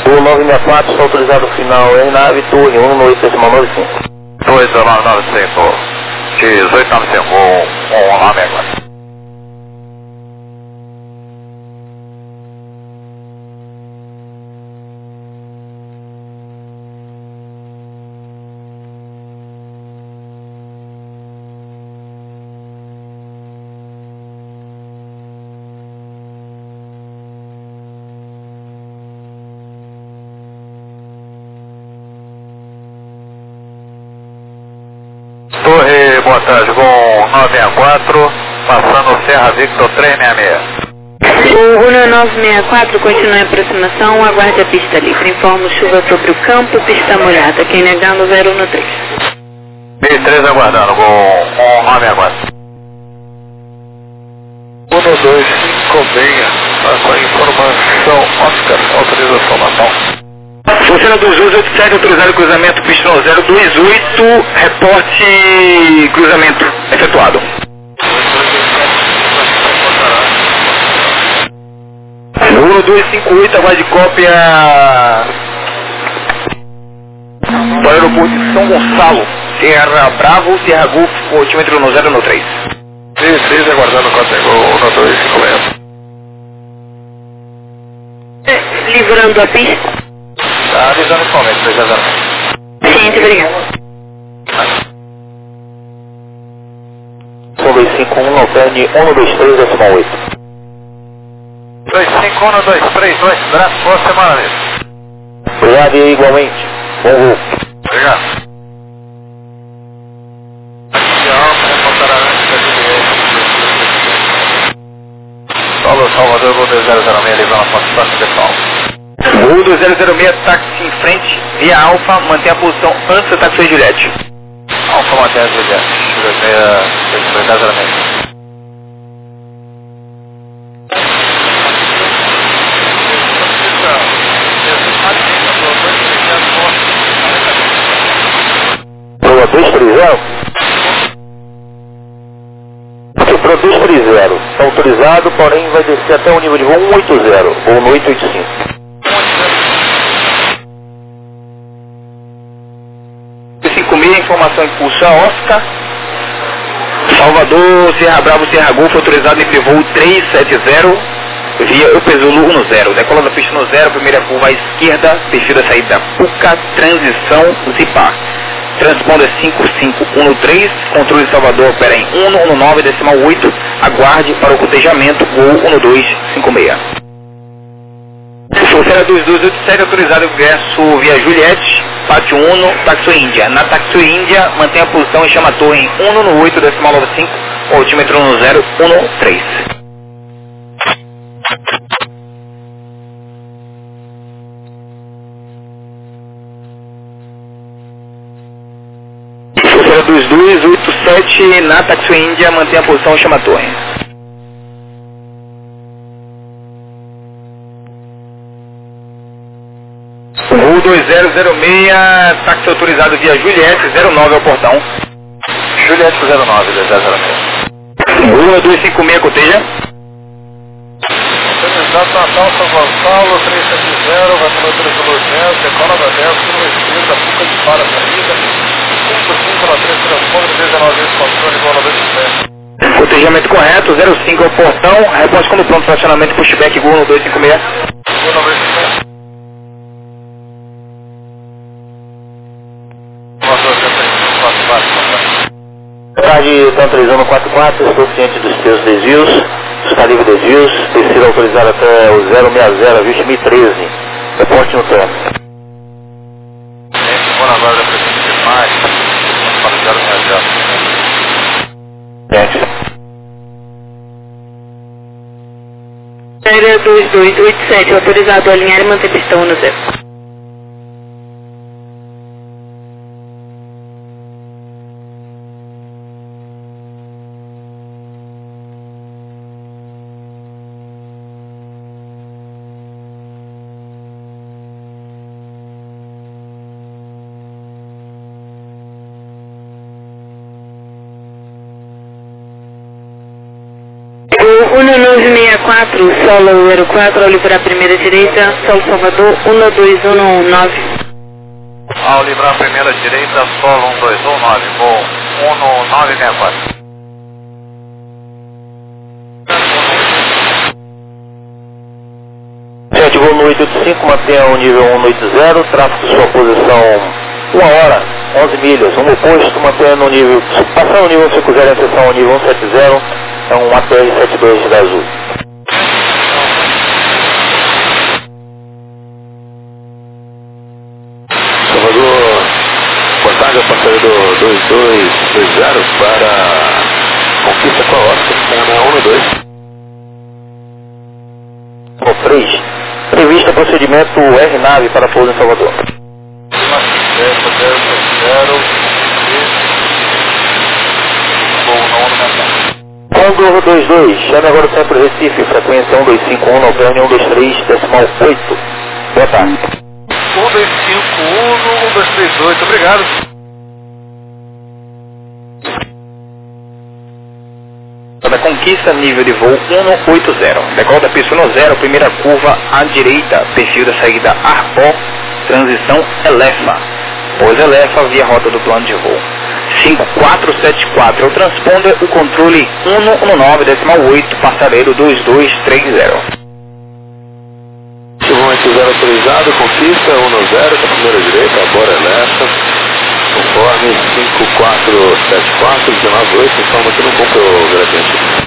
O 964 está autorizado final em nave, torre 198.95. 2995, 1895, lá mesmo. Torre, boa tarde, com 964, passando Serra Victor 366. O Uno 964 continua em aproximação, aguarde a pista livre. Informo chuva sobre o campo, pista molhada. Quem negando 013. 13 aguardando, com 964. 1256, com a informação, Oscar, autorização na mão. Funciona 287, autorizado cruzamento, pista 028, reporte cruzamento efetuado. Uno 258, aguarde cópia do aeroporto de São Gonçalo, Sierra Bravo, Sierra Golf, altímetro no 013. 16 aguardando o Cotego 1256. Livrando a pista. Tá avisando o momento, 300. Ciente, obrigado. 251, alterne 123, decimal 8. 251, 232, braço, boa semana mesmo. Obrigado e igualmente. Bom voo. Obrigado. Paulo Salvador, voo 206, levando a participação pessoal. Voo 2006, táxi em frente, via Alfa, mantém a posição antes do táxi Juliette. Alfa mantém a Juliette, 206, Proa 230? Proa 230, está autorizado, porém vai descer até o nível de voo 180, ou no 885. 56, informação impulsa Oscar. Salvador, Serra Bravo, Serra Golf, autorizado em voo 370, via Eupezulo 10. Decola da pista no 0, primeira curva à esquerda, perfil da saída Puca, transição Zipar. Transponder 5513, controle de Salvador opera em 119, decimal 8, aguarde para o cotejamento, voo 1256. Funciona 2287, autorizado ingresso via Juliette, Pátio 1, Taxo Índia. Na Taxo Índia, mantém a posição e chama a torre em 118, decimal 95, altímetro no 013. Funciona 2287, na Taxo Índia, mantém a posição e chama a torre. Voo 2006, táxi autorizado via Juliette, 09 ao portão. Juliette 09, 206. Voo 256, coteja. Autorizado Natal, São Gonçalo, 370, vai para o 310, decola da 10, curva esquerda, Puca de para a saída, 55 na 3 transponder, 19 vezes controle, igual a 210. Cotejamento correto, 05 ao portão, responde quando pronto, estacionamento pushback, Gol no 256. Gol 256. Tarde, está autorizando 44, estou ciente dos seus desvios, dos calibres desvios, descida autorizada até o 060, ajuste 1013, reporte no término. Segunda agora da presença de mais, para o 060. Série 2287, autorizado a alinhar e manter pistão no 0. O Uno 1164, solo 04, ao livrar a primeira direita, solo Salvador, 12119. Ao livrar a primeira direita, solo 1219, voo 1964. Gente, voo no 885, mantenha o nível 180, tráfego sua posição 1 hora, 11 milhas, um oposto, mantenha no nível, passando o nível 50 em direção ao nível 170, é um ATR-72 da Azul. Salvador, boa tarde, eu passei do 2220 para Conquista com a Oscar, na 12. No 3, prevista procedimento R-Nave para pouso em Salvador. Condor 22, chame agora o centro Recife, frequência 1251, na Alperne 123, decimal 8. Boa tarde. 1251, 1238, obrigado. Da Conquista, nível de voo 180. Decola da pista 10, primeira curva à direita, perfil da saída Arpó, transição Elefa. Pois Elefa via rota do plano de voo. 5474 é o transponder, o controle 119, decimal 8, passageiro 2230. Voo 80 autorizado, Conquista 10, com a primeira direita, agora Elefa. Conforme 5474, 198, informa que não comprou o gradiente.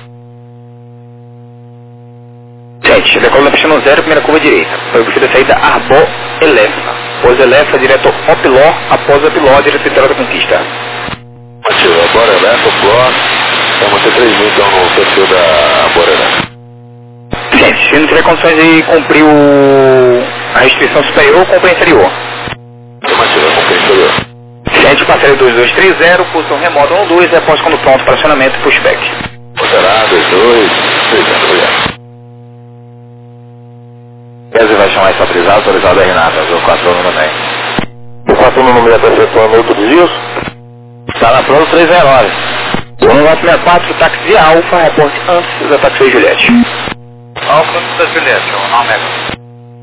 Gente, decola da pista 0, primeira curva direita. Foi o perfil da saída Arbó Elefa. Pois Elefa, direto Opiló, após Opiló, direto Vitória da Conquista. Ativa, agora Elefa, Pló, vamos ter 3 mil então no perfil da Bora Elefa. Gente, se não tiver condições de cumprir a restrição superior, compra inferior. Afirmativa, compra inferior. Gente, passageiro 2230, posição remota 12, após quando pronto para acionamento pushback. Será 22, 30, obrigado. Reservation mais autorizado, autorizado R-Nave, Azul 4 também. O 4 no número da efetuando outro desvios. Está na prova 309. 1964, táxi de Alfa, reporte antes da táxi Juliette. Alfa da Juliette, o nome é...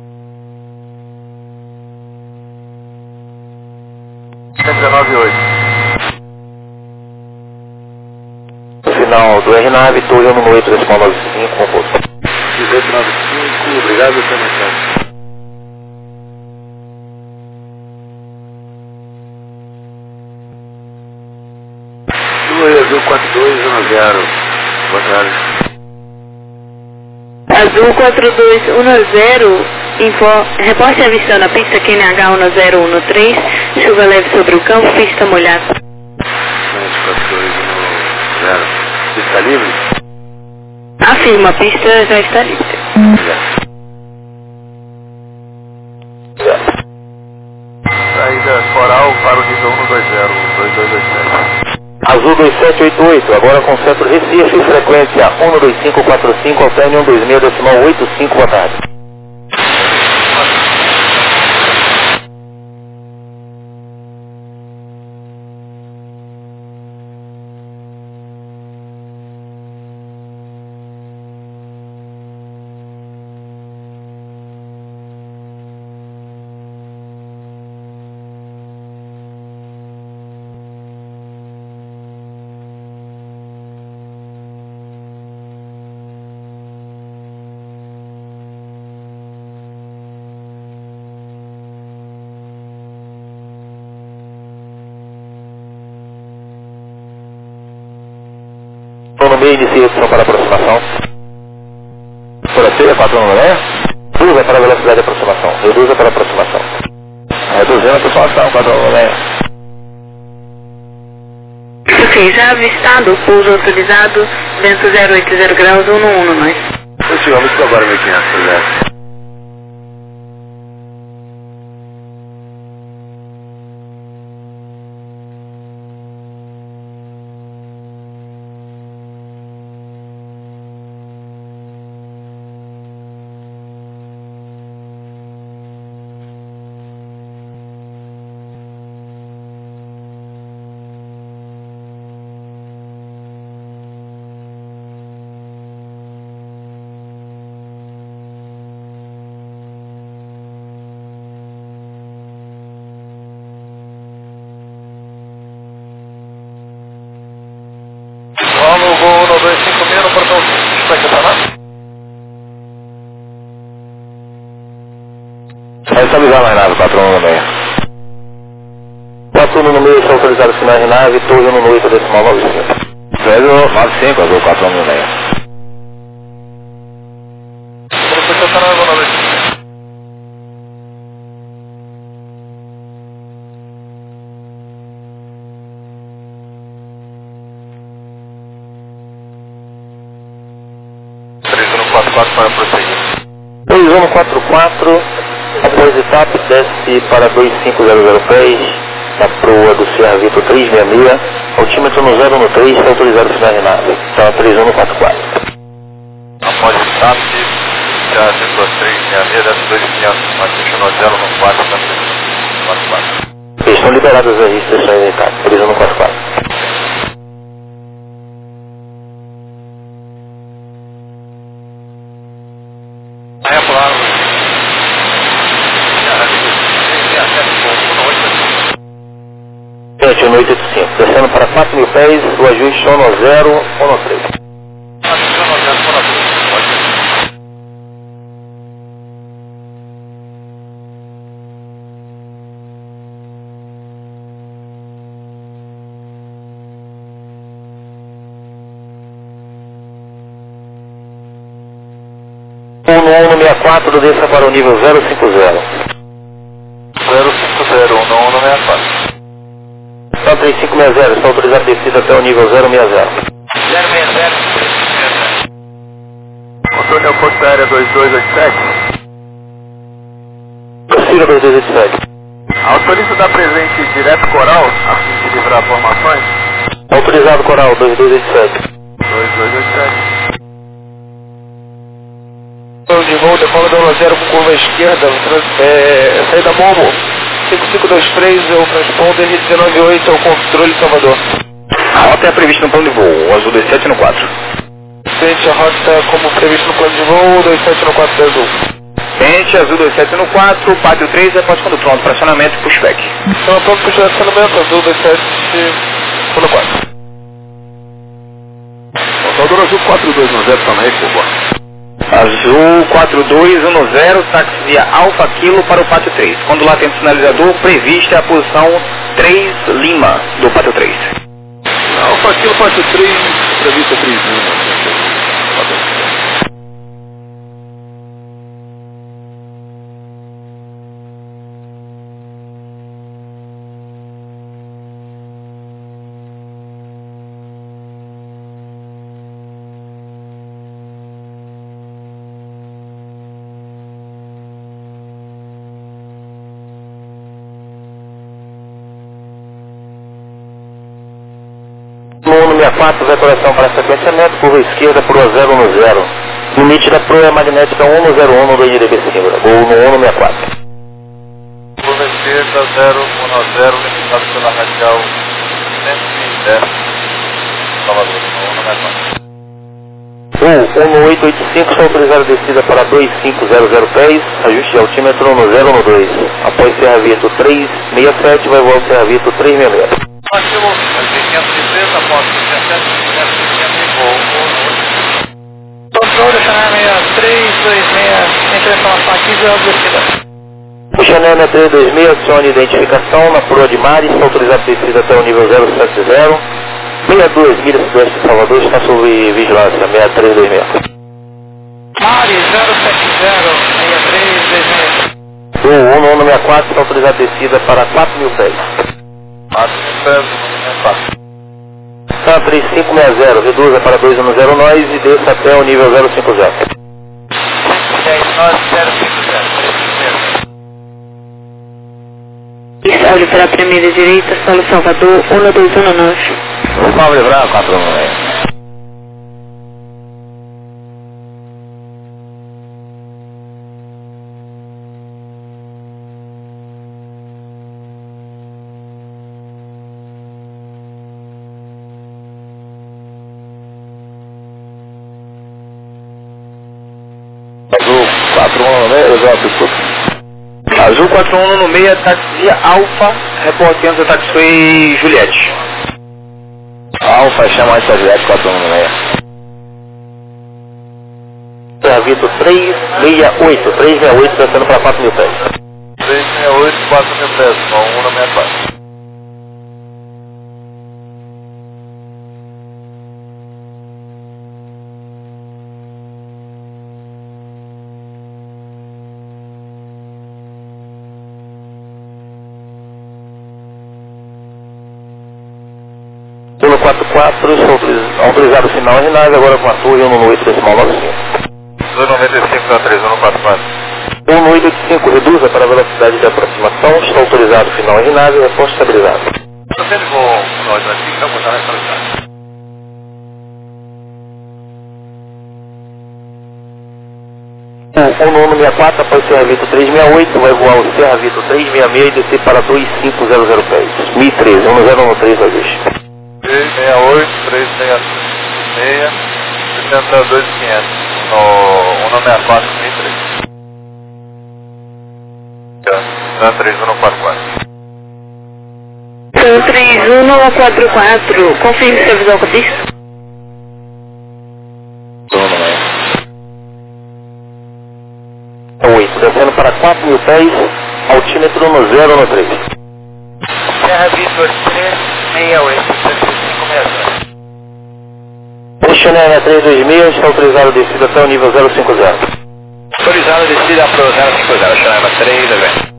No final do R-Nave, torre 18, decimal 95, composto. 1895, obrigado, até mais tarde. Azul 4210, boa tarde. Azul 4210, reporte avistando a pista QNH 1013, chuva leve sobre o campo, pista molhada. 4210, está livre? Afirma, a pista já está livre. Saída Coral para o nível 120, 2227. Azul 2788, agora com centro Recife, frequência 12545, Alperne 126, decimal 85, boa tarde. No meio, inicia a opção para aproximação. Por aqui, 4 no meio. Reduza para a velocidade de aproximação. Reduza para a aproximação. Reduzindo a aproximação, 4 no meio. Ok, já avistado, pouso autorizado, vento 080 graus, 1 nós. Estivemos com agora 1500, obrigado. Estabilizar na nave, 416. 416 está autorizado a sinal de nave, torre 118 decimal 95. 095, azul 416. Para prosseguir. 2144, após etapa, desce para 2500 pés, na proa do Sierra Vitor 366, altímetro no 013, está autorizado a sinal de nave. Então, 3144. Após etapa, já Vitor 366, desce 2500, mas continua 0 no 4, está 3144. Estão liberadas as restrições de etapa, 3144. Aí a palavra. 185, descendo para 4.000 pés, o ajuste sono 0 ou no 3. No 164, desça para o nível 050. 050, 164. Então 3560, está autorizado a descida até o nível 060. 060. Controle aeroporto aérea 2287. Prossiga 2287. Autoriza dar presente direto coral, a fim de livrar formações? Autorizado coral 2287. 2287. De voo, decola da 0 com curva esquerda, saída Momo, 5523, é o transponder, 198 é o controle Salvador. A rota é prevista no plano de voo, o azul 27 no 4. Frente a rota como previsto no plano de voo, 27 no 4 da azul. Frente, azul 27 no 4, pátio 3, após quando pronto para acionamento e pushback. Então pronto para o acionamento, azul 27 no 4. Salvador azul 4210 também, por favor. Azul 4210, táxi via Alfa Kilo para o pátio 3. Quando lá tem o sinalizador, prevista a posição 3 Lima do pátio 3. Alfa Kilo, pátio 3, prevista 3 Lima. No 164, decoração para sequenciamento, curva esquerda, proa 010. Limite da proa magnética 101 do IDB Simbra, ou no 164. Curva esquerda 010, limitado pela radial 110, Salvador, no 164. O 1885 está autorizado a descida para 2500 pés, ajuste de altímetro no 012. Após Serra Vitor 367, vai voar o Serra Vitor 366. Aquilo, 530, após 17, 500 voo. Controle, Chanel 6326, tem que informação aqui de descida. O Chanel 6326, acione identificação na proa de Mares, está autorizado a descida até o nível 070. 62 milhas sudoeste de Salvador, está sob vigilância, 6326. Mares 070, 6326. O 164 está autorizado a descida para 4.000 pés. 4.000, Está 3560, reduza para 210 nós e desça até o nível 050. 10 nós, 050, Olhe para a primeira direita, solo Salvador, 1219. Vamos livrar 416. Azul 4196, táxi via Alfa, reportando o taxi Juliette. Alfa, chama essa Juliette 416. Serra Vitor 368, 368, descendo para 4.000 pés. 368, 410, 164. Pelo 44, autorizado o sinal RNAV, agora com a torre 118 decimal 95. 295 da 3144. 1885, reduza para a velocidade de aproximação, está autorizado o final RNAV, resposta estabilizada. Você ligou nós aqui, então botar na velocidade. O nono 64, após Serra Vitor 368, vai voar o Serra Vitor 366 e descer para 2500 pés. 1013, 1013 vai deixar. 368, 366, 62500, no 164, 1003. 3144. 3144, confirme seu visual com pista. Então 8, descendo para 4000 pés, altímetro no 013. Serra Vitor 368, 7562. Missionária 326, está autorizado a descida até o nível 050. Autorizado a descida para o 050, chama 3, evento.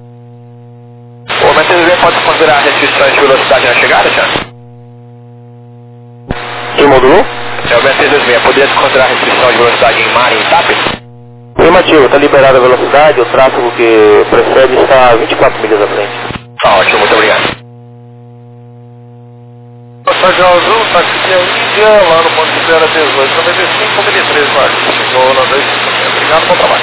O Mercedes pode considerar restrições de velocidade na chegada, Thiago? Quem modulou? É o Mercedes poderia considerar restrição de velocidade em mar e em TAP? Afirmativo, está liberada a velocidade, o tráfego que precede está 24 milhas à frente. Ótimo, muito obrigado. Passagem azul, táxi de Índia, lá no ponto de espera 1895, 1013, Marcos. Chegou na 256. Obrigado, bom trabalho.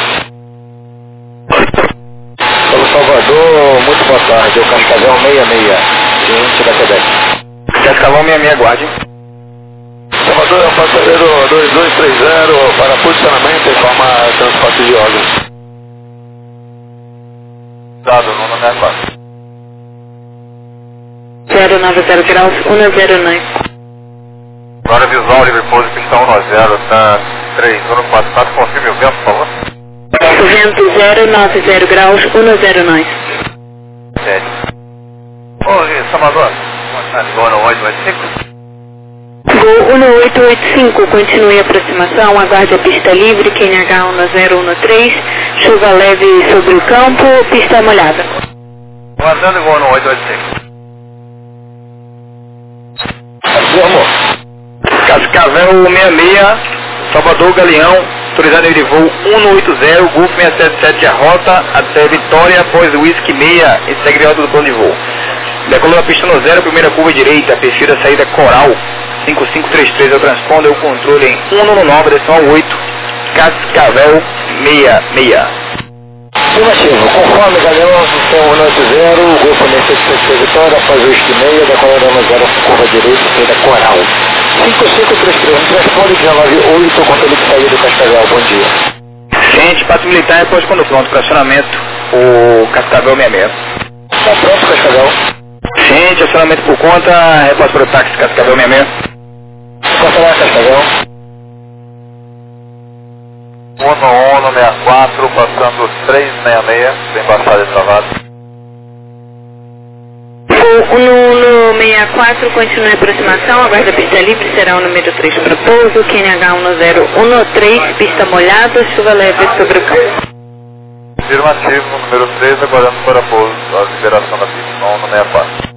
Pelo Salvador, muito boa tarde, é o Cascavel 66, cliente da Quebec. Cascavel 66, guarde. Salvador é o passageiro 2230 para posicionamento em forma de transporte de órgãos. Dado, no 64. 090 graus, 109. Agora visual, livre pouso, pistão 10, tá 3144, confirme o vento, por favor. Vento 090 graus, 109. Sério. Ô, Salvador, boa tarde, boa noite, 885. Gol 1885, continue a aproximação, aguarde a pista livre, QNH 1013, chuva leve sobre o campo, pista molhada. Guardando igual no 885. Afirmo. Cascavel 66, Salvador Galeão, autorizado de voo 180, Golf 677 a rota até Vitória após o Whisky 6 e segue de rota do plano de voo. Decolou a pista no 0, primeira curva direita, perfil da saída Coral, 5533 é o transponder, o controle em 199, decimal 8, Cascavel 66. Afirmativo, conforme Galeão, sistema 180, o Golfo 677 Vitória, após o Whisky 6, decolando no 0, curva direita, saída Coral. 5533, transponder 198, controle de saída do Cascavel, bom dia. Gente, passo militar, depois quando pronto para acionamento, o Cascavel 66. Está pronto, Cascavel. Gente, acionamento por conta, repasso para o táxi Cascavel 66. Cancelar, Cascavel. 1164, passando 366, bem baixado e travado. Gol 164, continue a aproximação, aguarde a pista livre, será o número 3 para pouso, QNH 1013, pista molhada, chuva leve sobre o campo. Afirmativo, número 3, aguardando para pouso, a liberação da pista, 164.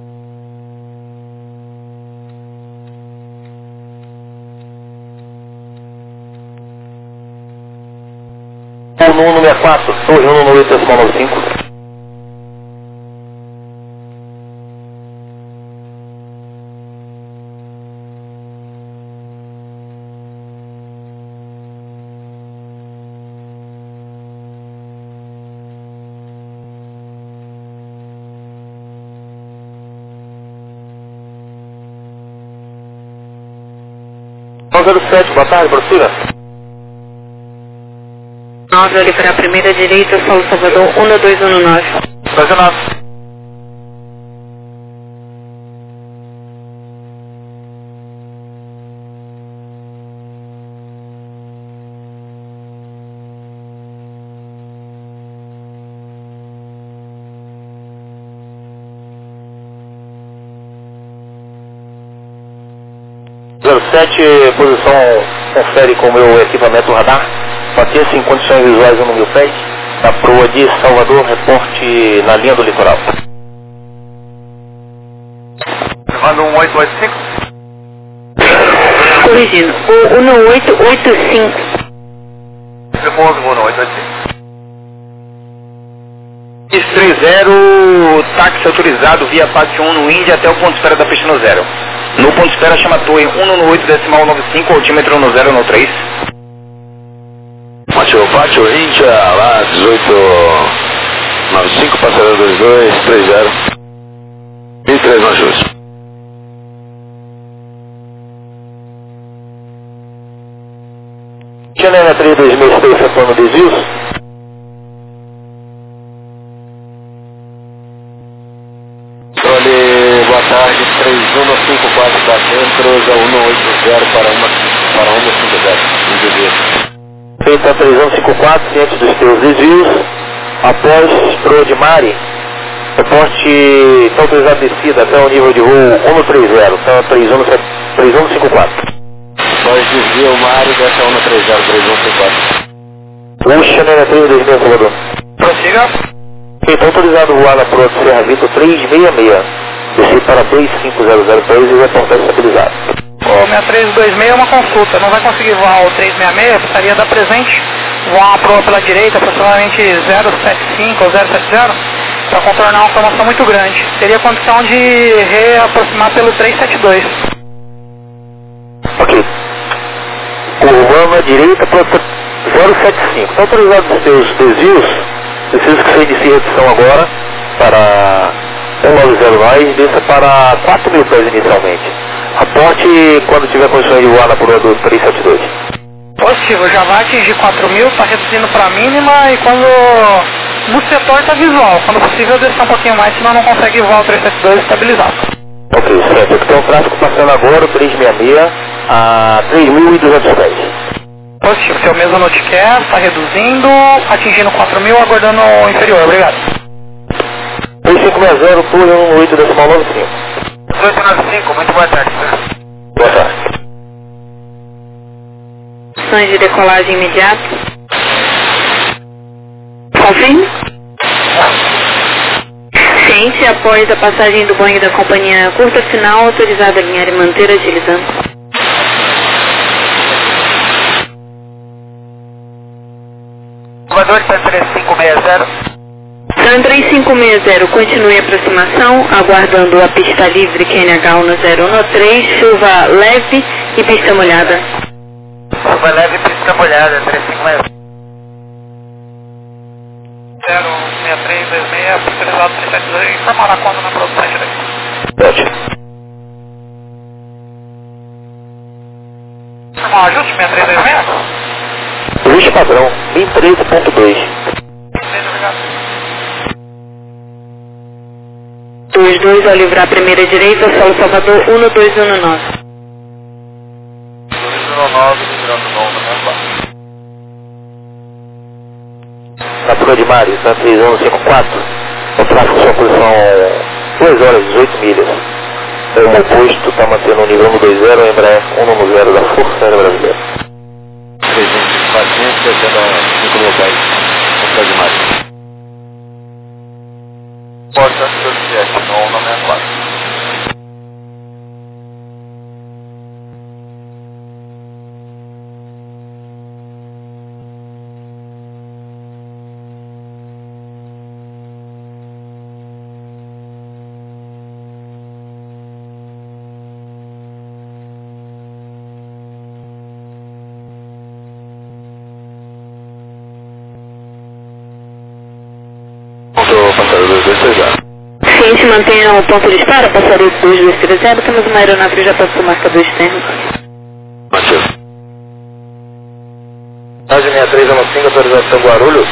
O 164, torre 118 decimal 95. Então, 07, boa tarde, professora. 9, olhe para a primeira direita, Solo Salvador 1219. Estacionado. 107, posição confere com o meu equipamento radar. Bater-se em condições visuais no 1000 pés. Da proa de Salvador, reporte na linha do litoral. Levando 1885. Corrigindo, o 1885. Repouso, voo no 885. 30, táxi autorizado via Pátio 1 no Índia até o ponto de espera da pista no 0. No ponto de espera chama torre 198,95, altímetro no 013. Pátio Índia, lá 1895, passageiro 2230. 23 no ajuste. Janela 326, efetuando desvios. Controle, boa tarde, 3154 da Centros, a 180 para 150, desvio. Feita 3154, ciente dos teus desvios. Após proa de Mari, reporte está autorizado descida até o nível de voo 130, então 3154. Após desvio, Mário, desce a 130, 3154. Janela 326, Salvador. Prossiga. Então autorizado voar na proa de Serra Vitor 366. Descer para 2500 pés e reportar estabilizado. O 6326 é uma consulta, não vai conseguir voar o 366, precisaria dar presente, voar uma proa pela direita, aproximadamente 075 ou 070, para contornar uma formação muito grande. Teria condição de reaproximar pelo 372. Ok. Curvando à direita para 075. Está autorizado os seus desvios. Preciso que você inicie a redução agora para 190 mais, desça para 4.000 pés inicialmente. Raporte quando tiver condições de voar na proa do 372. Positivo, já vai atingir 4.000, está reduzindo para a mínima e quando no setor está visual. Quando possível descer um pouquinho mais, senão não consegue voar o 372 estabilizado. Ok, certo. Então o tráfego passando agora, o 366 a 3.200 pés. Positivo, seu mesmo notecast, está reduzindo, atingindo 4.000, aguardando o inferior, obrigado. 3560, por 18,95. 1895, muito boa tarde, senhor. Boa tarde. Opções de decolagem imediata. Confirme. Ciente, após a passagem do banho da companhia curta final, autorizado a alinhar e manter agilizando. Salvador, está 3560. Então 3560, continue a aproximação, aguardando a pista livre QNH no 013, chuva leve e pista molhada. Chuva leve e pista molhada, 3560. 06326, autorizado 372, informará quando na produção direita. Ótimo. Informal ajuste 6326. Lixo padrão, 13.2. Obrigado. 22 ao livrar a primeira direita, solo Salvador 1219. 219, virando novo, né? Na proa de Mari, está 3154. O tráfego sua posição 2 horas e 18 milhas. O oposto está mantendo o nível 120, Embraer 110 da Força Aérea Brasileira. 3.400, descendo a 5.000 pés. Controle de Mário. Porta 27, no 164. Passageiro 2230. Ciente, mantenha o ponto de espera, passaria 2230, temos uma aeronave que já passou o marcador externo. Mativo. Rádio 6315, autorização Guarulhos.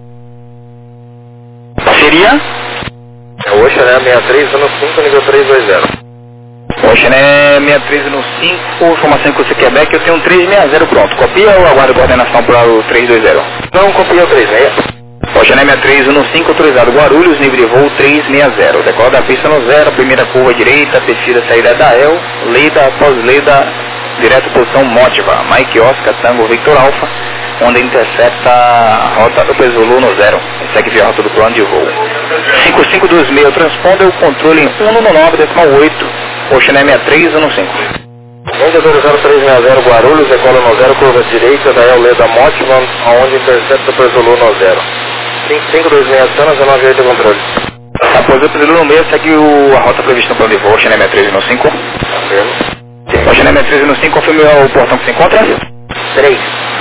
Seria? É o Oxané 6315, nível 320. Oxané 6315, informação que você quer back, eu tenho um 360 pronto. Copia ou aguarda a coordenação para o 320? Não, copia o 36. Oxané 6315, autorizado Guarulhos, nível de voo 360. Decola da pista no 0, primeira curva direita, descida saída da El, Leda, após Leda, direto posição Motiva, Mike Oscar, Tango Victor Alpha, onde intercepta a rota do Zulu no 0, segue via rota do plano de voo. 5526, transponder o controle em 199,8, Ocean 6315. Onda 00360 Guarulhos, decola no 0, curva direita, da Leda Motiva, aonde intercepta o Zulu no 0. 5526, Sana, 198 controle. Após o Zulu no meio, segue a rota prevista no plano de voo, Ocean 6315. Ocean 6315, confirme o portão que se encontra. 3.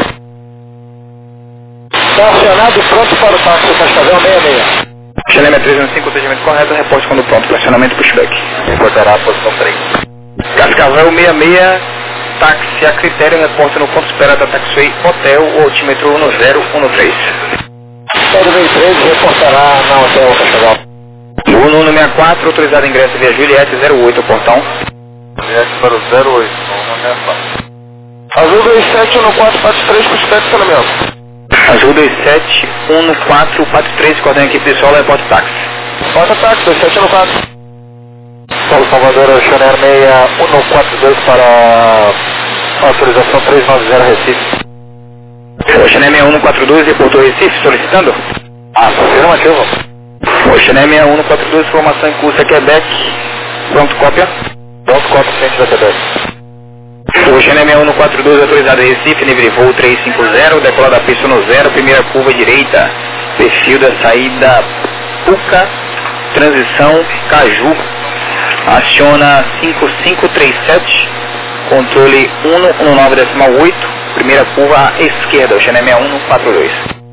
Está acionado e pronto para o táxi Cascavel 66. Ocean 6315, atendimento correto, reporte quando pronto, pressionamento pushback. Reportará a posição 3. Cascavel 66, táxi a critério, reporte no ponto espera da Taxiway Hotel, o altímetro 1013. Série 23, reportará na Hotel Cascavel. O 164, autorizado ingresso via Juliette 08, portão. Juliette para o 08, 164. Azul 271443, pushback estacionamento. Azul 271443, coordenando a equipe de solo, reporte táxi. Porta táxi 2714. Paulo Salvador, Oceaner 6142 para autorização 390 Recife. Oceaner 6142, reportou Recife, solicitando? Afirmativo. Oceaner 6142, formação em curso a Quebec, pronto, cópia. Pronto, cópia, frente da Quebec. Oceaner 6142, autorizado em Recife, nível de voo 350, decola da pista no 0, primeira curva direita, perfil da saída Puca, transição Caju. Aciona 5537, controle 119,8, primeira curva à esquerda, Oceaner 6142.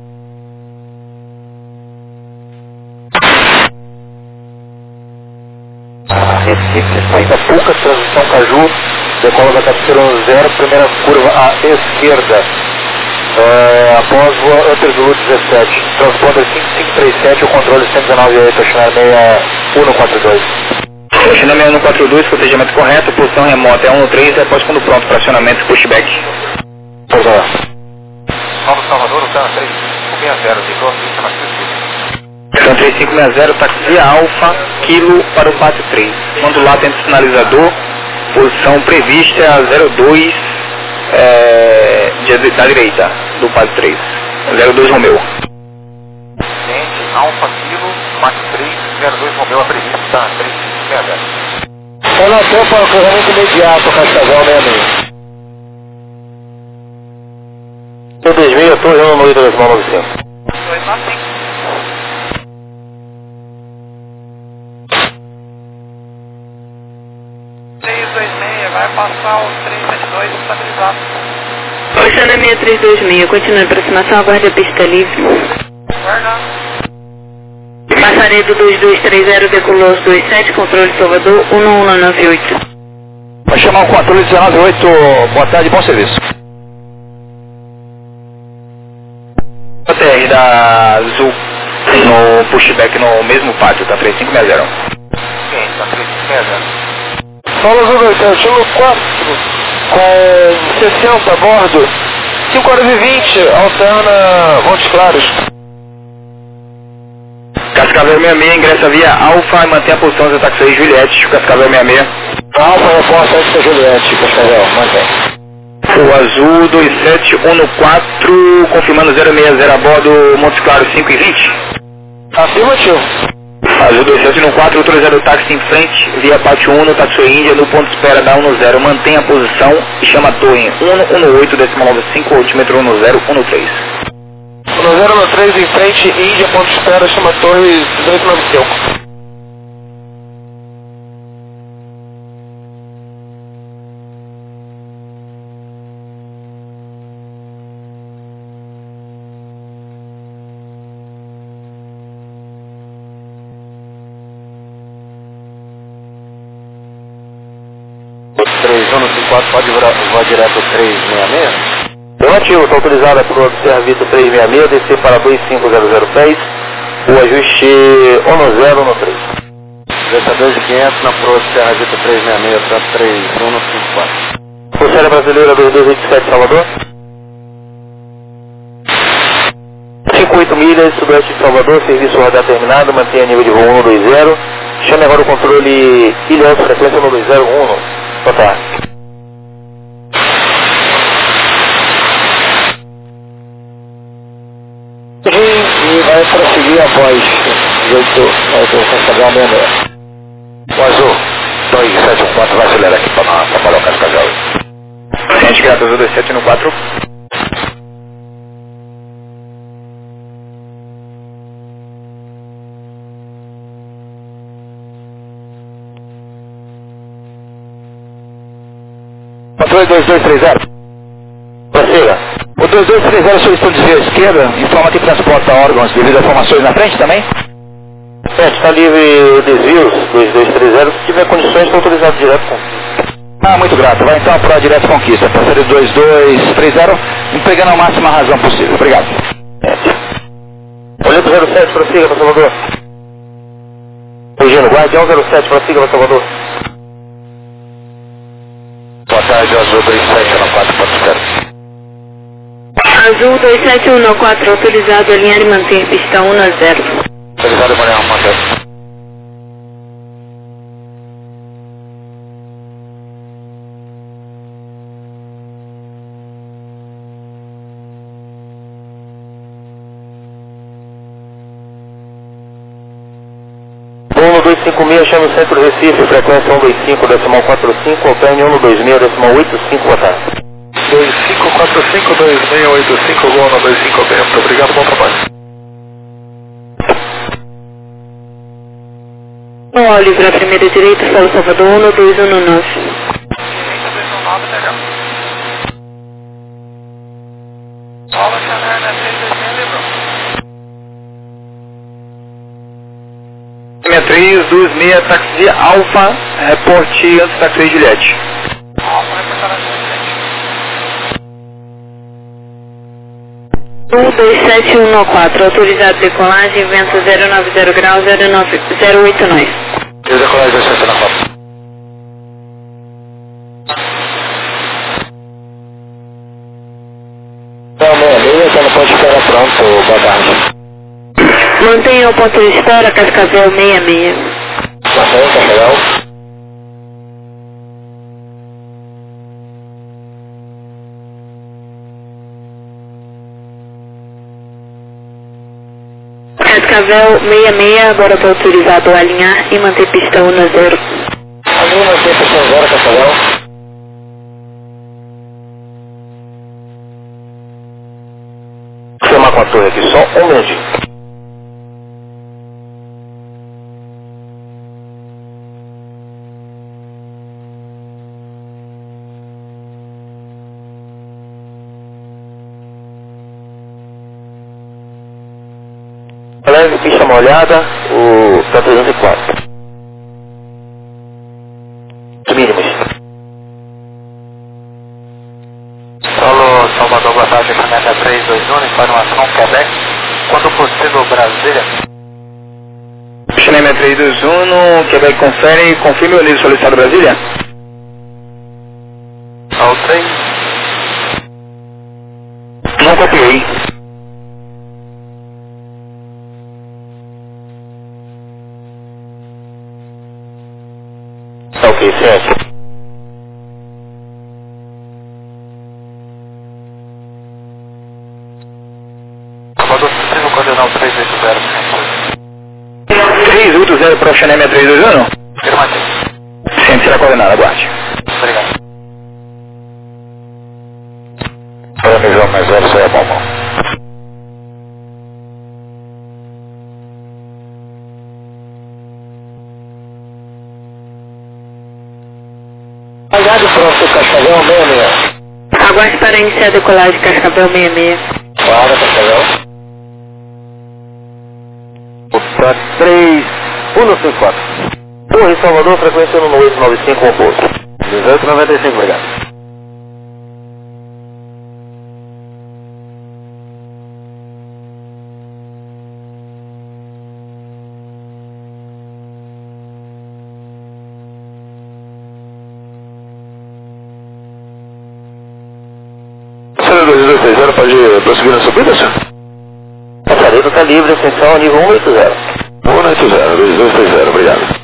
Recife, saída Puca, transição Caju, decola da cabeceira no 0, primeira curva à esquerda. Após o Zulu 17, transponder 5537, o controle 119,8, Oceaner 6142. Oceaner 6142, protegimento correto, posição remota é 113, após quando pronto, fracionamento pushback. Pousar. Paulo Salvador, Sana 3560, de Gosto de Francisco. Então 3560, táxi Alfa, Kilo para o PAT 3. Mando lá dentro do sinalizador, posição prevista 02 da direita do PAT 3. 02 Romeu. Gente, Alfa Kilo, PAT 3, 02 Romeu, a prevista 3560. Olha o tempo para o cruzamento imediato, Cascavel 66. Eu desvio, estou indo no 8,95. 295. Vai passar o 372 estabilizado. Oceaner 6326, continue a aproximação, aguarde a pista livre. Guardando. Passaredo 2230, decolou 27, controle Salvador 11198. Vai chamar o controle 198, boa tarde, bom serviço. A TR da Azul no pushback no mesmo pátio, tá 3560. Quem? Tá 3560. Paulo Azul 2, estilo 4, com 60 a bordo, 5 horas e 20, alterna Montes Claros. Cascavel 66, ingressa via Alfa e mantém a posição da Taxiway Juliette, Cascavel 66. Alfa, reforça esta Juliette, Cascavel, mantém. O Azul 2714, confirmando 060 a bordo, Montes Claros 5 e 20. Afirmativo. Azul 2714, autorizado o táxi em frente, via pátio 1 no Taxiway Índia, no ponto de espera da 10, mantém a posição e chama a torre 118,95, altímetro 1013. 1013 em frente, Índia, ponto de espera, chama a torre 1895. Pode voar direto 366? Negativo, está autorizada para o serviço 366, descer para 25000 pés, o ajuste 10 no 3. Dessa 2500 na Pro Serra Vita 366, para 3154. Pulseira brasileira 2287 Salvador. 58 milhas, sudoeste de Salvador, serviço radar terminado, mantenha nível de voo 120. Chame agora o controle Ilhéus, frequência 1001. Boa tarde. Cascavel 66. O azul, 2714, vai acelerar aqui para parar o Cascavel. Ciente grato, azul 2714. Patrulha 2230. Prossiga. O 2230 solicita desvio à esquerda, informa que transporta órgãos devido a formações na frente também? Está livre desvios 2230, se tiver condições está autorizado direto com. Muito grato. Vai então para a direto conquista. Passaria 2230, empregando a máxima razão possível. Obrigado. Olhando 07, prossiga para Salvador. Fugindo, Guardião 07, prossiga para Salvador. Boa tarde, Azul 2714. Azul 2714, autorizado a alinhar e manter pista 1 a 0. Autorizado a manhã, manter. Voo 256, chama o centro Recife, frequência 125, decimal 45, alterne 126, decimal 85, boa tarde. 2545, 2685, voo no 256. Muito obrigado, bom trabalho. Olhe para a primeira direita, Solo Salvador 1219. Minha 326, táxi Alfa, reporte antes táxi Juliette. Azul 27114, autorizado decolagem, vento 090 graus, 089. Decolagem 274. Não, meia, então não pode esperar pronto, boa tarde. Mantenha o ponto de espera, Cascavel 66. Mantenha, Cascavel. Cascavel 66, agora está autorizado a alinhar e manter pista 1 a 0. Azul mantém pista 0, Cascavel. Chama com a torre aqui, só um minutinho. Leve, pista molhada, o tá 304. Os mínimos. Solo Salvador, boa tarde, Caneta 321, informação Quebec. Quando possível, Brasília. Xenemia 321, Quebec confere, confirme o nível solicitado Brasília. Ao 3. Não copiei. Ok, certo. Salvador, possível coordenar o 380, 380 para o Xenemia 321? afirmativo. Sempre será coordenado, aguarde. Obrigado. Para nível mais 0, sai a mão. Aguarde pronto, Cascavel 66. Aguarde para iniciar a decolagem, Cascavel 66. Para, Cascavel. Para 3154. Torre Salvador, frequência 1895, oposto. 1895, obrigado. Passaredo 2260, pode prosseguir na subida, senhor? Passaredo está livre, ascensão nível 180. 180, 2260, obrigado.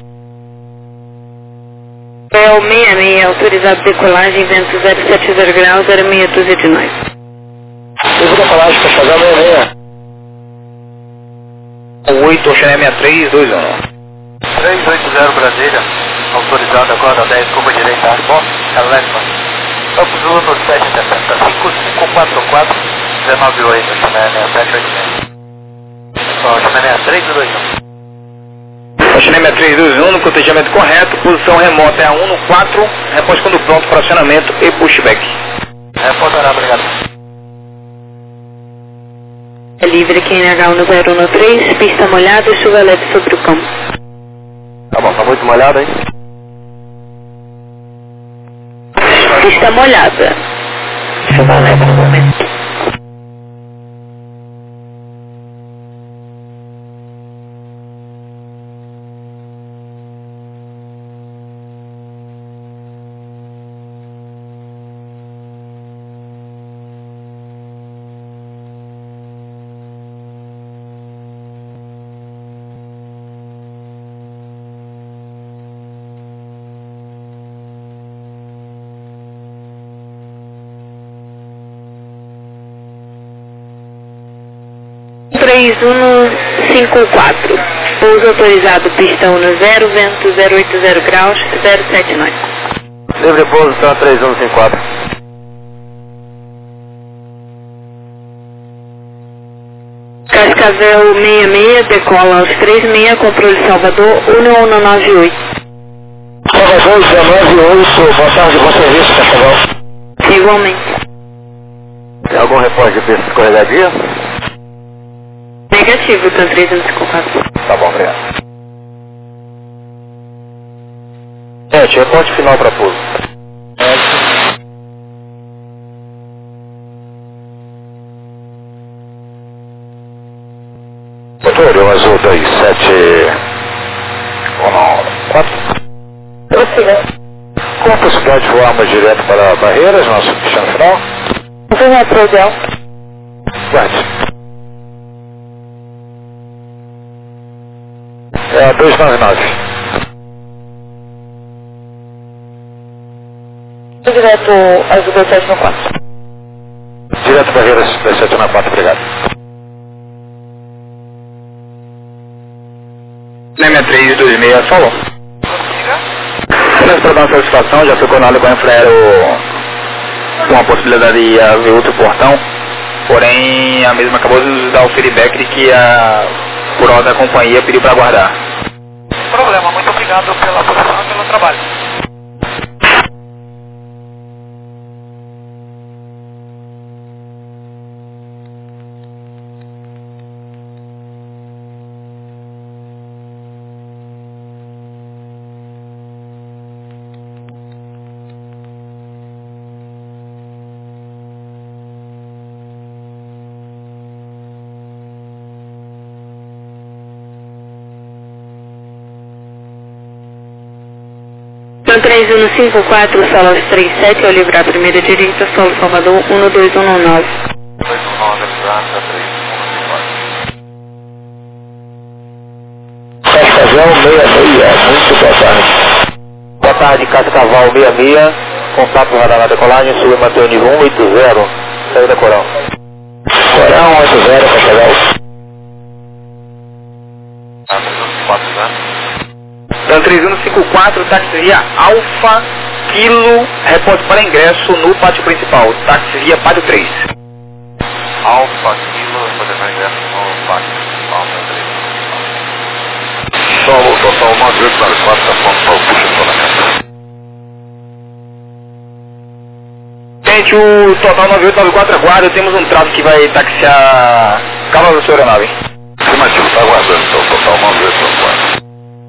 É o 66, autorizado decolagem, vento 070 graus, 0629. Segunda palavra, Cascavel 66. 8, Oxané 6321. 380 Brasília, autorizado agora 10, curva direita, Arbó, Calema. Campos Zulu no 770, 5544, 198, Oxané 6786. Oxané 6321. Oxané 6321, no cotejamento correto, posição remota é a 1 no 4, repórter quando pronto para acionamento e pushback. Reportará, obrigado. É livre QNH 1013, pista molhada e chuva leve sobre o campo. Tá bom, tá muito molhado, hein? Pista molhada. Chuva leve no momento. Três 154, pouso autorizado pista 10, vento 080 graus, 079. Livre posição 3154. Cascavel 66, decola aos 36, controle Salvador 1198. Salvador 198, boa tarde, bom serviço, Cascavel. Igualmente. Tem algum repórter de pista escorregadia? Negativo, tá 354. Tá bom, obrigado. Gente, reporte final para pouso. Motor, azul 27... 4. Com a possibilidade de voarmos direto para Barreiras, nosso destino final? Vem a Prodel. Guarde. É a 299. Direto azul 2794. Direto Barreiras 2794, obrigado. 6326, falou. Para dar uma satisfação, já ficou na hora com a Infraero com a possibilidade de ir a ver outro portão, porém a mesma acabou de nos dar o feedback de que a por da companhia pediu para aguardar. Sem problema, muito obrigado pela posição e pelo trabalho. Então 3154, solo aos 37, ao livrar a primeira direita, solo Salvador 12119. 219, Cascavel 66, muito boa tarde. Boa tarde, Cascaval 66, contato radar na decolagem, sul Mateus nível 180, saída Coral. Coral 180, Cascavel. Então 3154, táxi via Alfa Kilo, reporte para ingresso no pátio principal, táxi via Pátio 3. Alfa Kilo, poder para ingresso no pátio principal, 3. Solo total 9894, tá pronto para o puxa toda a casa. Gente, o total 9894 aguarda, temos um trato que vai taxiar Cavalo da sua aeronave. Afirmativo, está aguardando, então, total 9894.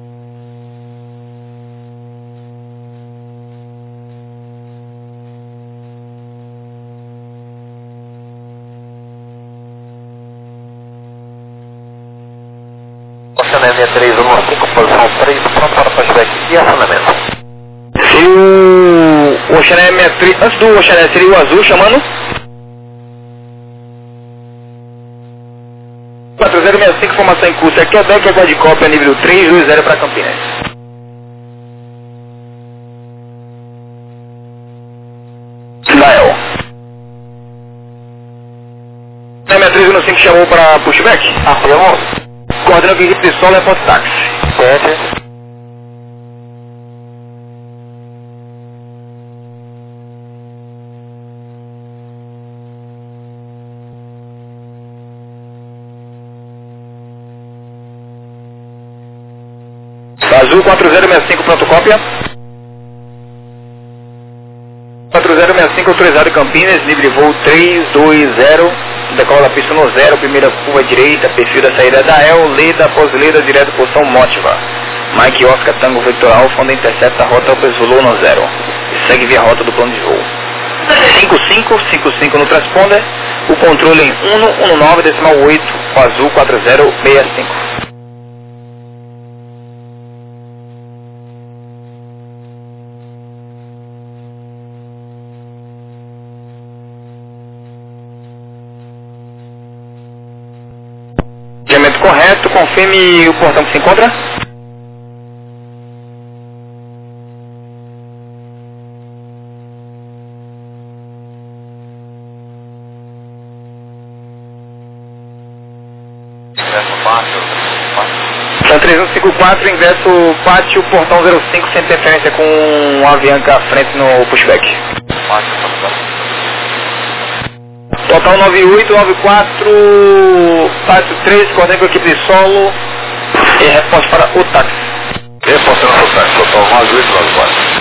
Oxané 6315, posição 3, pronto para pushback e acionamento. Seria o Oxané 63, antes do Oxané seria o azul chamando 4065, formação em curso, aqui é o deck, água de cópia, nível 320 para Campinas. Lael. 6315 chamou para pushback? Afirmou. Coordenando que equipe de solo é ponto táxi. Certo. Azul 4065, pronto, cópia. 4065, autorizado Campinas, livre voo 320, decola da pista no 0, primeira curva direita, perfil da saída da El, Leda, após Leda, direto posição Motiva. Mike Oscar Tango Victor Alfa, onde intercepta a rota Zulu no 0. E segue via rota do plano de voo. 55 no transponder, o controle em 119,8, com azul 4065. Correto, confirme o portão que se encontra. São 3154, ingresso pátio, portão 05, sem interferência com a Avianca à frente no pushback. Total 9894, pátio 3, coordenando com a equipe de solo e resposta para o táxi. Resposta para o táxi, total 9894.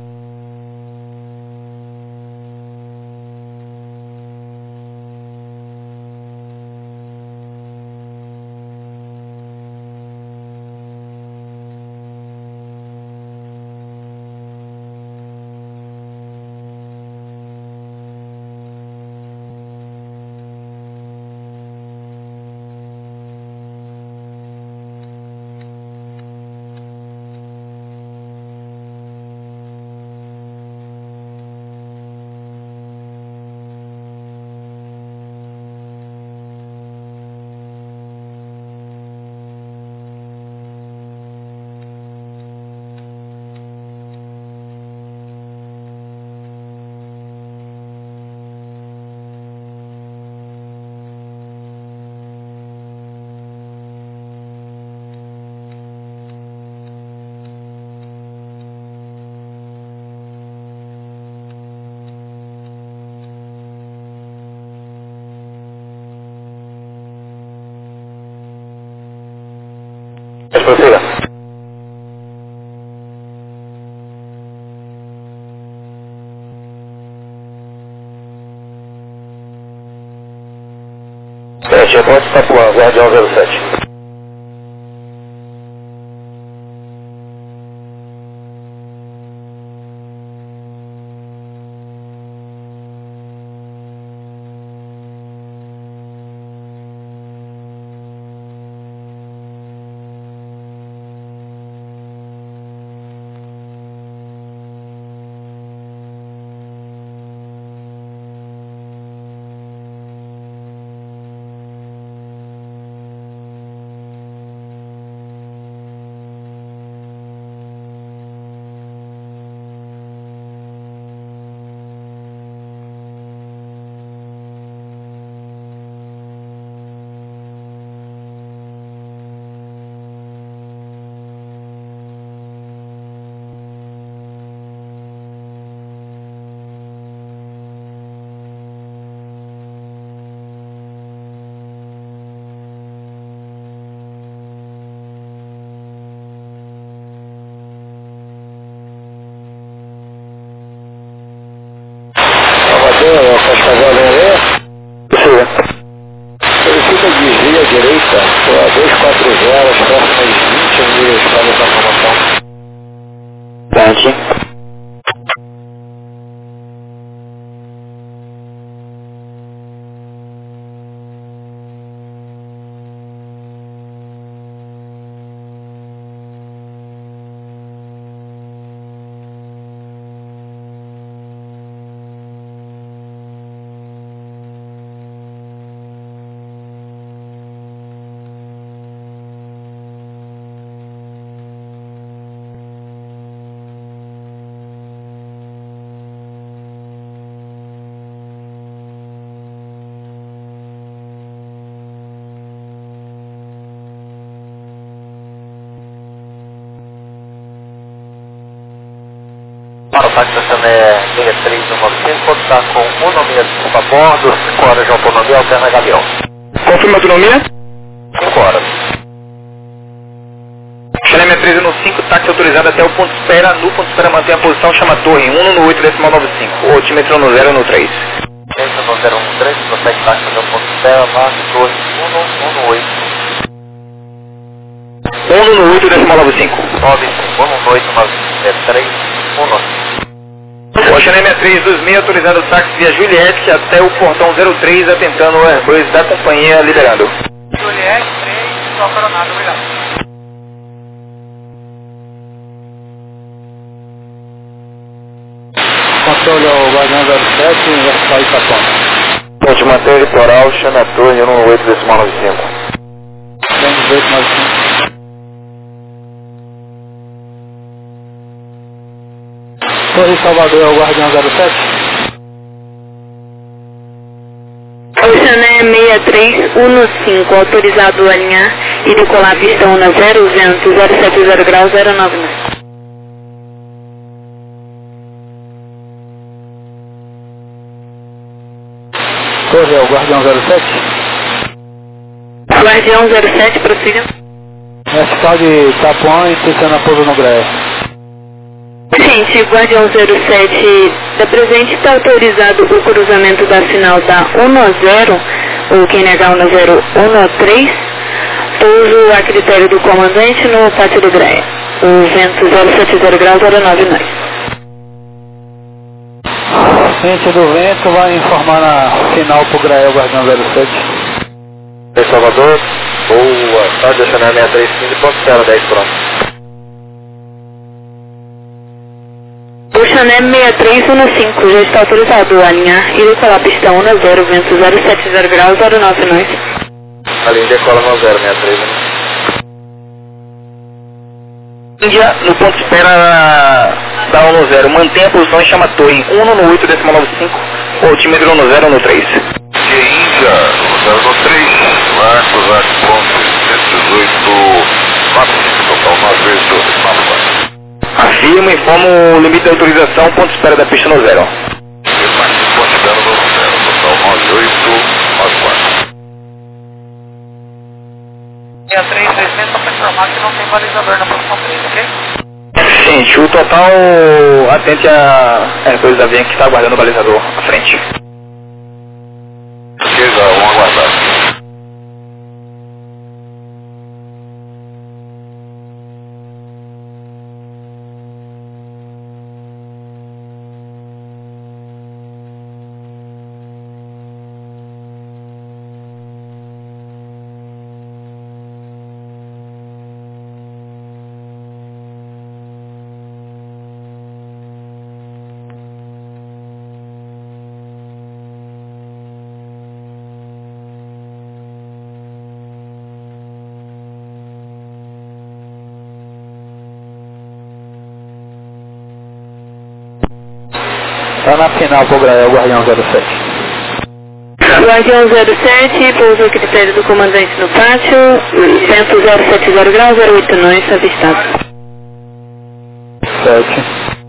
Prossiga. Sete, agora está com a Guardião 07. Solicita desvio à direita, 240, as próximas 20 milhas para essa formação. Bate. táxi da Chané 63195, pode estar com autonomia a bordo, 5 horas de autonomia, alterna Gavião. Confirma a autonomia? 5 horas. Chané 61315, táxi autorizado até o ponto de espera. No ponto de espera mantém a posição, chama a torre 118,95. Otímetro no 013. Entra no 013, prossegue táxi até o ponto de espera, marca torre 118. 118,95. 95, O Chané 6326 autorizado o táxi via Juliette até o portão 03, atentando o Airbus da companhia, liberando. Juliette 3, só coronado, obrigado. Controle ao Guardião 07, Vertical Itapão. Ponte manter litoral, chama a torre 118,95. 118,95. Torre Salvador ao Guardião 07. Chané 6315, autorizado a alinhar e decolar a pista 1 na 0, vento 070 graus 099. Torre ao Guardião 07. Guardião 07, prossiga. Vertical de Itapuã e Ticiana pouso no Greia. Gente, Guardião 07 da presente está autorizado o cruzamento da final da 110, o QNH 10113, pouso a critério do comandante no pátio do Greia, o vento 070 graus 099. Ciente do vento vai informar na final pro Greia, o Guardião 07. Em Salvador, boa tarde, a Chané 6315, ponto espera 10 pronto. O Chané 6315 já está autorizado a alinhar e decolar a pista 1 na 0, vento 070 graus 099. Ali decola no 063, né? Índia, no ponto de espera da 110, mantém a posição e chama a torre 118,95. Otímetro no 013. Índia, 013, Marcos, ponto 118, total 98, mapa. Afirma e informa o limite de autorização, ponto de espera da pista no 0. Ponto de espera no 0, total 98, 6326, só para informar que não tem balizador na posição 3, ok? Gente, o total, atente a Airbus da Avian que está aguardando o balizador à frente. Esquerda, vamos aguardar. Tá na final pro Greia, o Guardião 07. Guardião 07, pouso a critério do comandante no pátio, vento 070 graus 089, avistado. 7.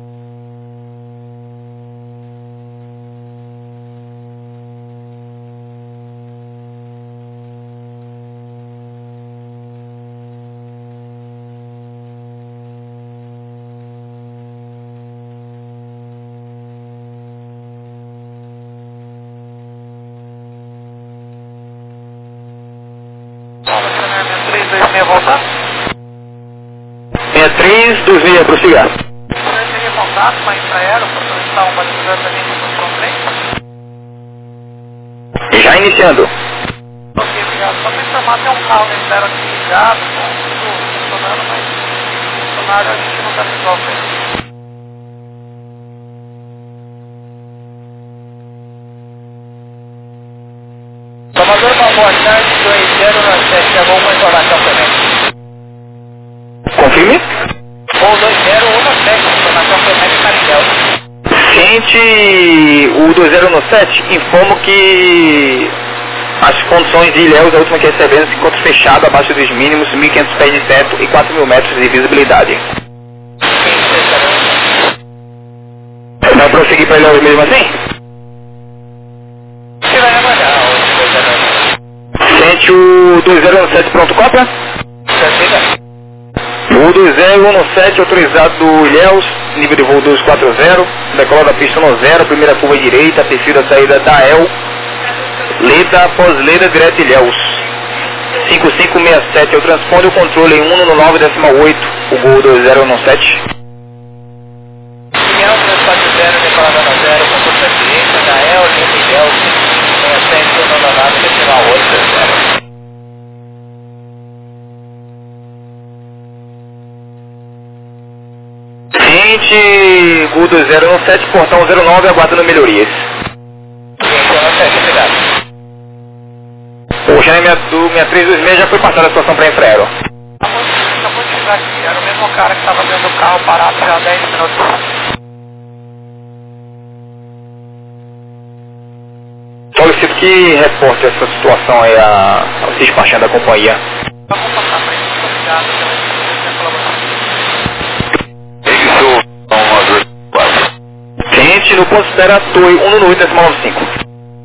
Chané 6326 voltar. 6326, prossiga. Eu teria contato com a Infraero para solicitar um balizador também na posição 3. Já iniciando. Ok, obrigado. Só para informar, tem um carro da Infraero aqui ligado, tudo funcionando, mas o funcionário a gente não está visual com ele. Salvador, uma boa tarde, 2097, chegou uma informação também. Confirme. Ou 2017, informação também de Carinhel. Ciente, o 2017 informa que as condições de Ilhéus, a última que recebemos, se encontra fechado abaixo dos mínimos 1.500 pés de teto e 4.000 metros de visibilidade. seguir para ele mesmo assim? Você vai aguardar, Sente o 2017 pronto, cópia? O 2017 autorizado do Ilhéus, nível de voo 240, decola da pista no 0, primeira curva direita, terceira saída da El, Leda após Leda, direto Ilhéus. 5567 é o transponder, o controle em 199,8, o voo 2017. Ilhéus 240, decolada no 0, com curva direita da El, Ilhéus, 67, nononado, decimal 8, 0. Ciente, Gol 2017, portão 09, aguardando melhorias. Poxa, né, minha 326 já foi passada a situação para Infraero. Acabou de chegar aqui, era o mesmo cara que estava dentro do carro parado já há 10 minutos. Solicito que reporte essa situação aí ao despachante da companhia. Vamos passar para ele, obrigado. Ciente, no ponto de espera, Torre 198,95.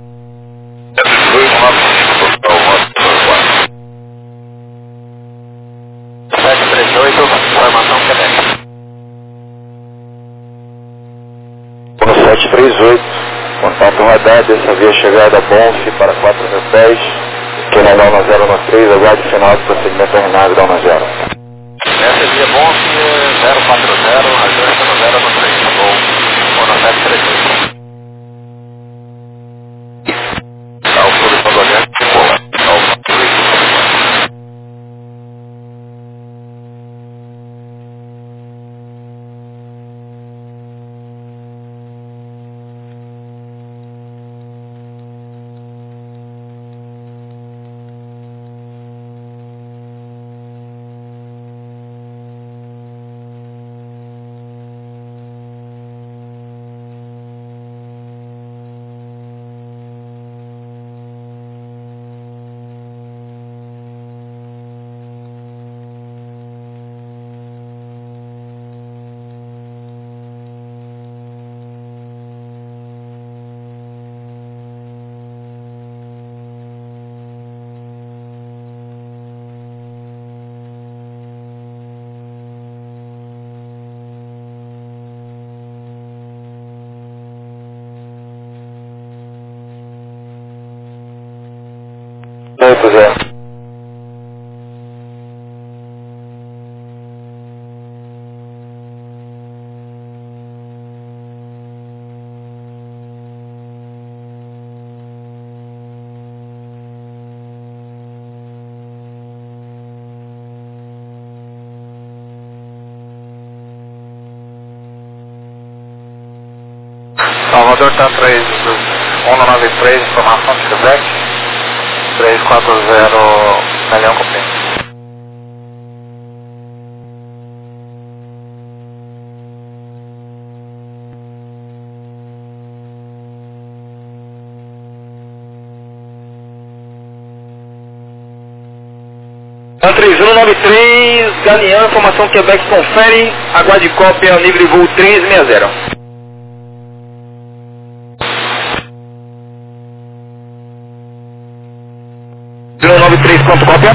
738, informação Quebec. 1738, contato radar, dessa via chegada Bonf para 4.000 pés, que na Dalma 013, aguarde final do procedimento terminado Dalma 0. Essa via Bonf 040, agência no 013, bom, 738. Calculação do agente, bola. Zé. Salvador está 193, informação de Quebec, 340, Galhão Copim. Então, 3193, Galeão, informação Quebec confere, aguarde cópia, nível de voo 360. 093, pronto, cópia.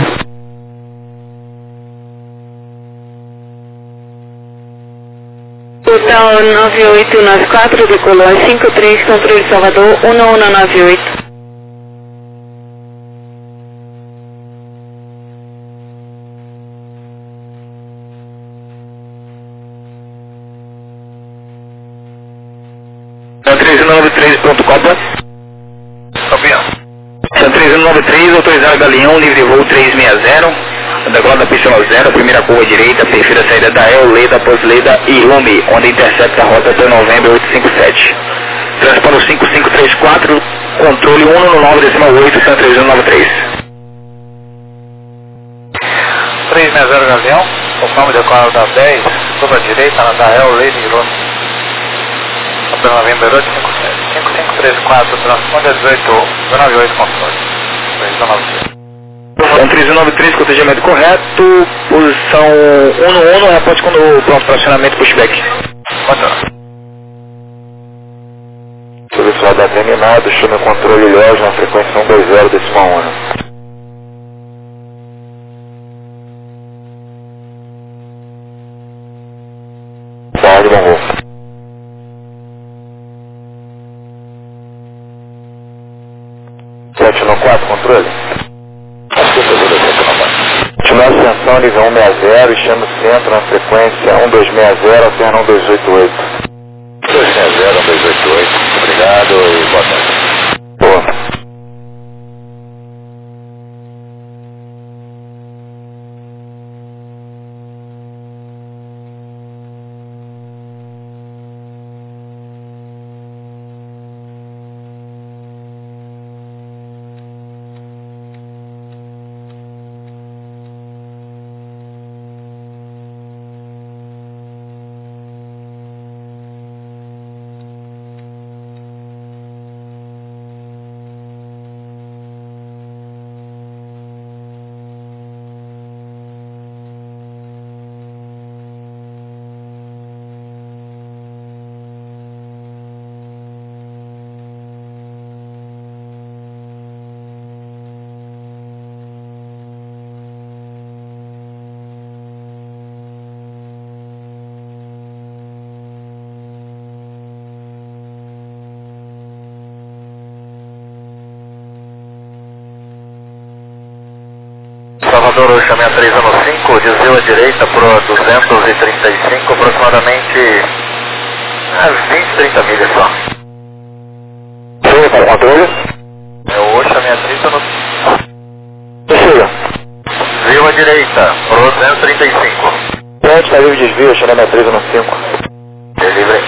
Total 9894, decolou 53, controle Salvador 1198. Então, 3193, pronto, cópia. Copia. 3193, autorizado Galeão, livre voo 360, decolada da pista 0, primeira curva direita, terceira saída da El, Leda, após Leda e Lume, onde intercepta a rota até novembro 857. Transponder 5534, controle 199,8, São 3193. 360 Galeão, conforme decolado da 10, curva direita na da El, Leda e Lume. Até novembro 857. 5534, transponder 198, controle. 393. 3193, cotejamento correto, posição 1 no 1, reporte quando pronto para acionamento pushback. Quanto? autorizado a terminado, chama o controle Ilhéus na frequência 120 decimal 1. Tarde, bom voo. No 4, controle. Continua a ascensão nível 160 e chama o centro na frequência 1260, alterna 1288. 260, 1288. Obrigado e boa tarde. Boa. Salvador, eu chamei a 315, desvio à direita para 235, aproximadamente 20, 30 milhas só. Chega para o controle? Eu chamei a 315. Chega. Desvio à direita para 235. Pronto, está livre de desvio, eu chamei a 315. Livre.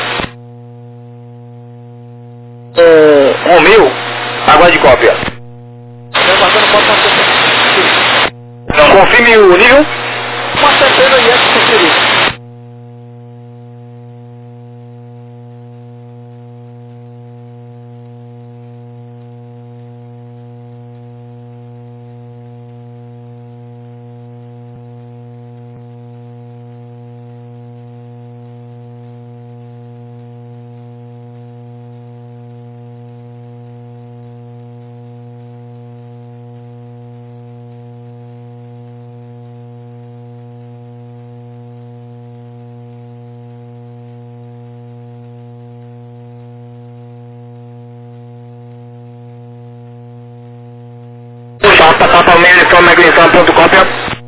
1000, aguarde cópia. Não confirme o nível? Uma centena e essa conferir. Papa Uniform Magniform, ponto cópia.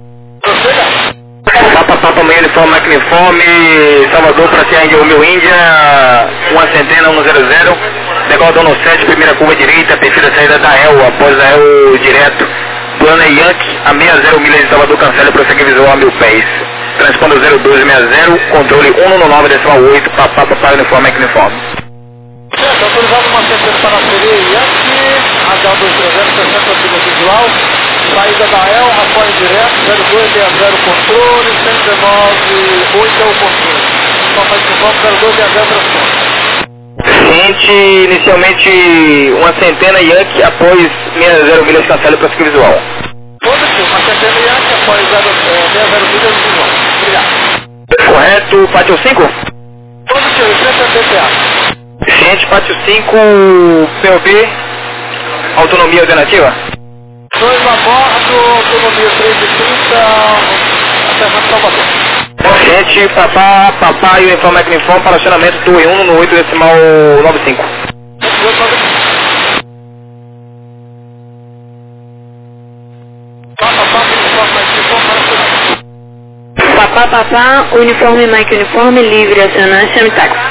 Papa Uniform Magniform, Salvador para Sierra Índia, Romeo Índia, 100, decola dono 7, primeira curva direita, perfil da saída da EL, após a EL direto, plana Yankee, a 60 milhas de Salvador, cancela, prossegue visual a 1000 pés. Transponder 0260, controle 199,8, Papa Uniform Magniform. Certo, autorizado uma centena para a sereia Yankee, H2360, 60 milhas visual, saída da EL, apoio direto, 0260 controle, 119,8 é o controle. Só faz de volta, 0260 transporte. Ciente, inicialmente uma centena Yankee, após 60 milhas cancela, prossegue visual. Positivo, uma centena Yankee, após 60 milhas visual. Obrigado. Correto, Pátio 5? Positivo, frente a DPA. Ciente, Pátio 5, POB, autonomia alternativa? 2 a bordo, autonomia 330, até Salvador. Ciente, Papá e o Uniform Magniform para acionamento do E1 no 8 decimal 95. Papá, uniforme Mike Uniforme, livre, acionar, chame táxi.